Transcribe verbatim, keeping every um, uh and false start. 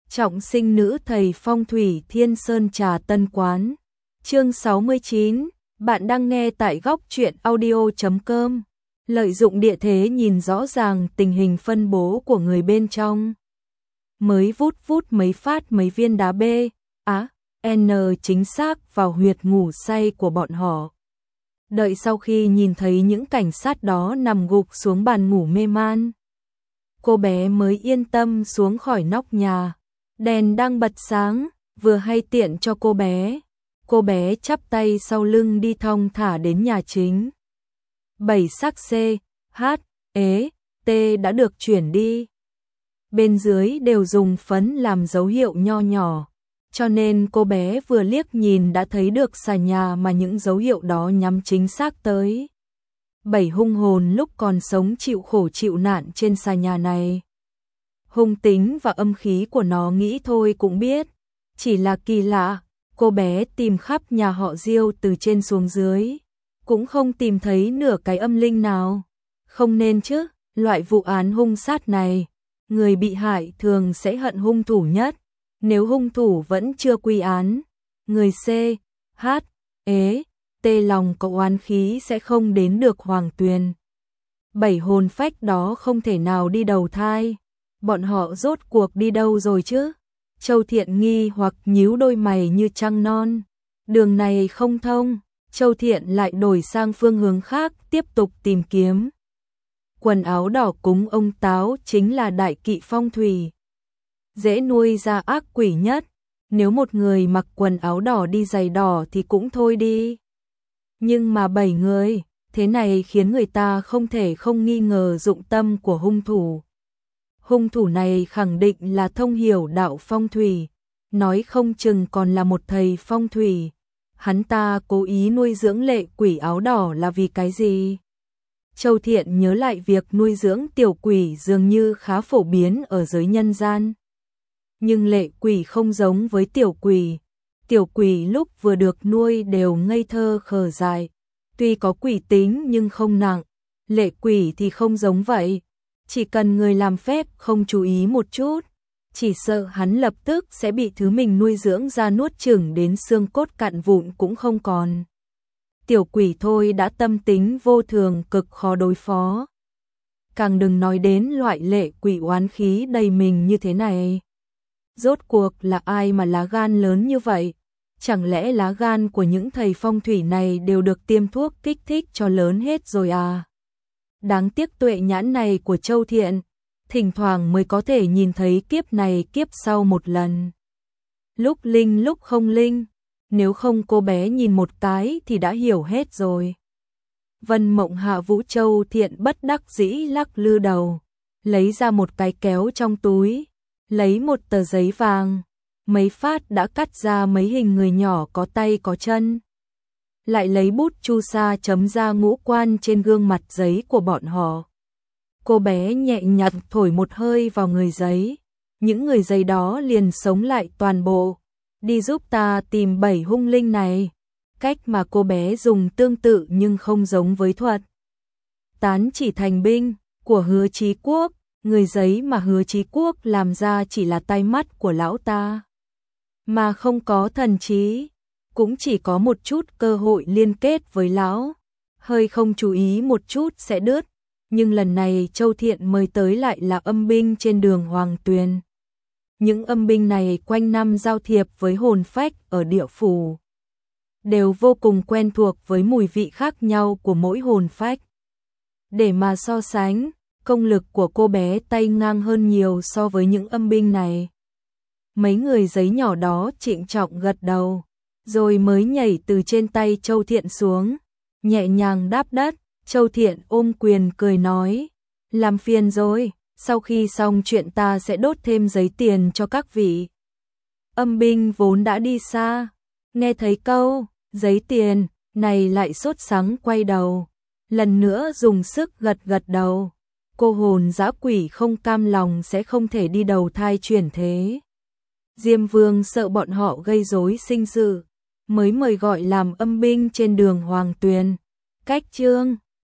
Trọng sinh nữ thầy phong thủy Thiên Sơn Trà Tân Quán. Chương sáu mươi chín, bạn đang nghe tại góc truyện audio chấm com. Lợi dụng địa thế nhìn rõ ràng tình hình phân bố của người bên trong. Mới vút vút mấy phát mấy viên đá B, á, N chính xác vào huyệt ngủ say của bọn họ. Đợi sau khi nhìn thấy những cảnh sát đó nằm gục xuống bàn ngủ mê man, cô bé mới yên tâm xuống khỏi nóc nhà. Đèn đang bật sáng, vừa hay tiện cho cô bé. Cô bé chắp tay sau lưng đi thong thả đến nhà chính. Bảy xác C, H, E, T đã được chuyển đi. Bên dưới đều dùng phấn làm dấu hiệu nho nhỏ, cho nên cô bé vừa liếc nhìn đã thấy được xà nhà mà những dấu hiệu đó nhắm chính xác tới. Bảy hung hồn lúc còn sống chịu khổ chịu nạn trên xà nhà này. Hung tính và âm khí của nó nghĩ thôi cũng biết. Chỉ là kỳ lạ, cô bé tìm khắp nhà họ Diêu từ trên xuống dưới, cũng không tìm thấy nửa cái âm linh nào. Không nên chứ, loại vụ án hung sát này, người bị hại thường sẽ hận hung thủ nhất. Nếu hung thủ vẫn chưa quy án, người C, H, E, T lòng có oán khí sẽ không đến được Hoàng Tuyền. Bảy hồn phách đó không thể nào đi đầu thai. Bọn họ rốt cuộc đi đâu rồi chứ? Châu Thiện nghi hoặc nhíu đôi mày như trăng non. Đường này không thông, Châu Thiện lại đổi sang phương hướng khác tiếp tục tìm kiếm. Quần áo đỏ cúng ông Táo chính là đại kỵ phong thủy, dễ nuôi ra ác quỷ nhất. Nếu một người mặc quần áo đỏ đi giày đỏ thì cũng thôi đi. Nhưng mà bảy người, thế này khiến người ta không thể không nghi ngờ dụng tâm của hung thủ. Hung thủ này khẳng định là thông hiểu đạo phong thủy, nói không chừng còn là một thầy phong thủy. Hắn ta cố ý nuôi dưỡng lệ quỷ áo đỏ là vì cái gì? Châu Thiện nhớ lại việc nuôi dưỡng tiểu quỷ dường như khá phổ biến ở giới nhân gian. Nhưng lệ quỷ không giống với tiểu quỷ. Tiểu quỷ lúc vừa được nuôi đều ngây thơ khờ dại, tuy có quỷ tính nhưng không nặng. Lệ quỷ thì không giống vậy. Chỉ cần người làm phép không chú ý một chút, chỉ sợ hắn lập tức sẽ bị thứ mình nuôi dưỡng ra nuốt chửng đến xương cốt cạn vụn cũng không còn. Tiểu quỷ thôi đã tâm tính vô thường cực khó đối phó. Càng đừng nói đến loại lệ quỷ oán khí đầy mình như thế này. Rốt cuộc là ai mà lá gan lớn như vậy? Chẳng lẽ lá gan của những thầy phong thủy này đều được tiêm thuốc kích thích cho lớn hết rồi à? Đáng tiếc tuệ nhãn này của Châu Thiện, thỉnh thoảng mới có thể nhìn thấy kiếp này kiếp sau một lần. Lúc linh lúc không linh, nếu không cô bé nhìn một cái thì đã hiểu hết rồi. Vân Mộng Hạ Vũ Châu Thiện bất đắc dĩ lắc lư đầu, lấy ra một cái kéo trong túi, lấy một tờ giấy vàng, mấy phát đã cắt ra mấy hình người nhỏ có tay có chân. Lại lấy bút chu sa chấm ra ngũ quan trên gương mặt giấy của bọn họ. Cô bé nhẹ nhàng thổi một hơi vào người giấy, những người giấy đó liền sống lại toàn bộ. Đi giúp ta tìm bảy hung linh này. Cách mà cô bé dùng tương tự nhưng không giống với thuật tán chỉ thành binh của Hứa Chí Quốc. Người giấy mà Hứa Chí Quốc làm ra chỉ là tai mắt của lão ta, mà không có thần trí, cũng chỉ có một chút cơ hội liên kết với lão, hơi không chú ý một chút sẽ đứt. Nhưng lần này Châu Thiện mời tới lại là âm binh trên đường Hoàng Tuyền. Những âm binh này quanh năm giao thiệp với hồn phách ở địa phủ, đều vô cùng quen thuộc với mùi vị khác nhau của mỗi hồn phách. Để mà so sánh, công lực của cô bé tay ngang hơn nhiều so với những âm binh này. Mấy người giấy nhỏ đó trịnh trọng gật đầu, rồi mới nhảy từ trên tay Châu Thiện xuống, nhẹ nhàng đáp đất. Châu Thiện ôm quyền cười nói, làm phiền rồi, sau khi xong chuyện ta sẽ đốt thêm giấy tiền cho các vị. Âm binh vốn đã đi xa, nghe thấy câu giấy tiền này lại sốt sắng quay đầu, lần nữa dùng sức gật gật đầu. Cô hồn dã quỷ không cam lòng sẽ không thể đi đầu thai chuyển thế. Diêm Vương sợ bọn họ gây rối sinh sự, mới mời gọi làm âm binh trên đường Hoàng Tuyền. Cách chương